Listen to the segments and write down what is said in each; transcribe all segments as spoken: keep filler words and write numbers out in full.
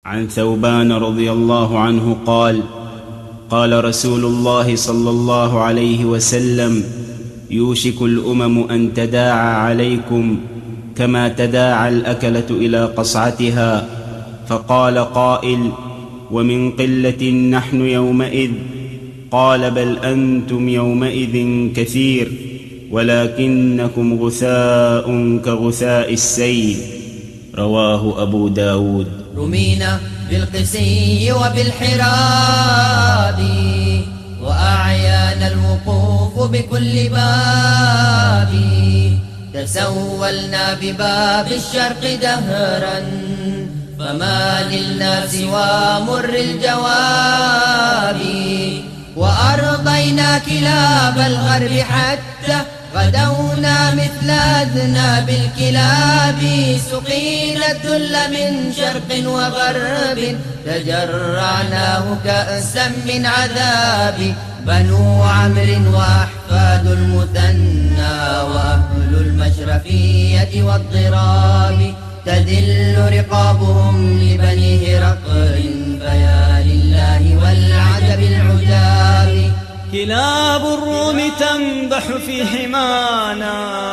عن ثوبان رضي الله عنه قال: قال رسول الله صلى الله عليه وسلم: يوشك الأمم أن تداعى عليكم كما تداعى الأكلة إلى قصعتها. فقال قائل: ومن قلة نحن يومئذ؟ قال: بل أنتم يومئذ كثير، ولكنكم غثاء كغثاء السيل. رواه أبو داود. رمينا بالقسي وبالحراب، وأعيانا الوقوف بكل باب. تسولنا بباب الشرق دهرا، فما نلنا سوى مر الجواب. وأرضينا كلاب الغرب حتى غدونا مثل أذناب الكلاب. سقينا الذل من شرق وغرب، تجرعناه كأسا من عذاب. بنو عمرو وأحفاد المثنى، وأهل المشرفية والضراب. تذل رقابهم لبني هرقل، فيا لله والعجب العجاب. كلاب الروم تنبح في حمانا،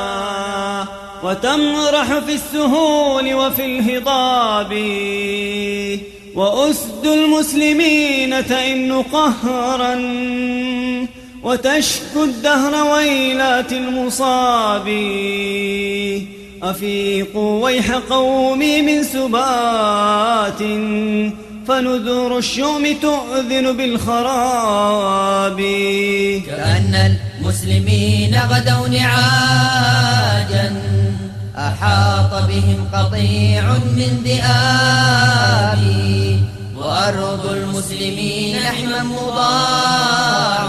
وتمرح في السهول وفي الهضاب. وأسد المسلمين تئن قهرا، وتشكو الدهر ويلات المصاب. أفيقوا ويح قومي من سبات، فنذر الشؤم تؤذن بالخراب. كأن المسلمين غدوا نعاجا، أحاط بهم قطيع من ذئاب. وأرض المسلمين حما مضاع،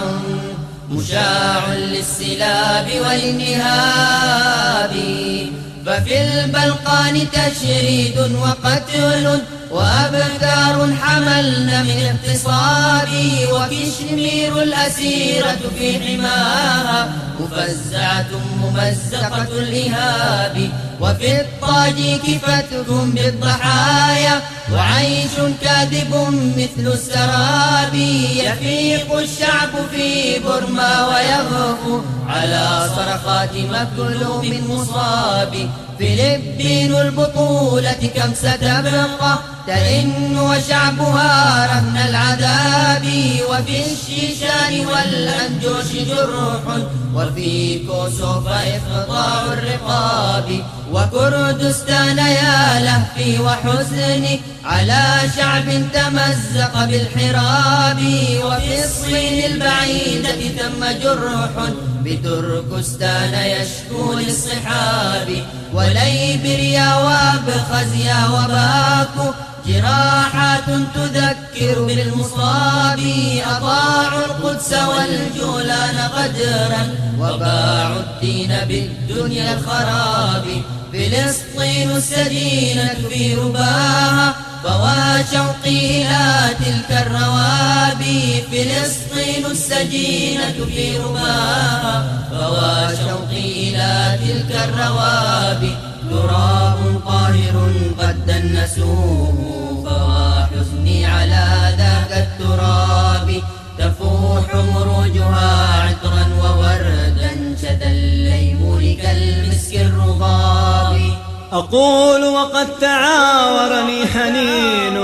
مشاع للسلاب والانهاب. ففي البلقان تشريد وقتل، وأبكار حملن من اغتصاب. وكشمير الأسيرة في حماها، مفزعة ممزقة الإهاب. وفي الطاجيك فتك بالضحايا، وعيش كاذب مثل السراب. يفيق الشعب في برما ويغفو على صرخات مكلوم مصاب. فلبين البطولة كم ستبقى تئن وشعبها رهن العذاب. وفي الشيشان والأنجوش جرح، وفي كوسوف إقطاع الرقاب. وكردستان يا لهفي وحزني على شعب تمزق بالحراب. وفي الصين البعيدة ثم جرح، بتركستان يشكو للصحاب. وليبريا وابخزيا وباكو، جراحات تذكر بالمصاب. أضاعوا القدس والجولان قدرا، وباعوا الدين بالدنيا الخراب. فلسطين السجينة في رباها، فوا شوقي إلى تلك الروابي. فلسطين السجينة في رباها، فوا شوقي إلى تلك الروابي. تراب طاهر قد دنسوه، فوا حزني على ذاك التراب. تفوح مروجها عطرا ووردا، شذا الليمون كالمسك الرغاب. أقول وقد تعاورني حنين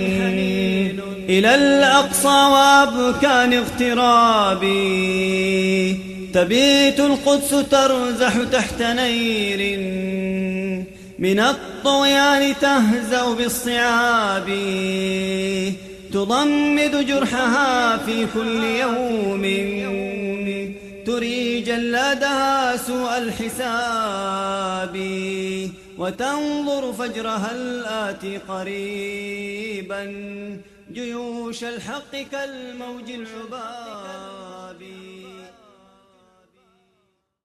إلى الأقصى وأبكان اغترابي. تبيت القدس ترزح تحت نير، من الطغيان تهزأ بالصعاب. تضمد جرحها في كل يوم، تري جلادها سوء الحساب. وتنظر فجرها الآتي قريبا، جيوش الحق كالموج العباب.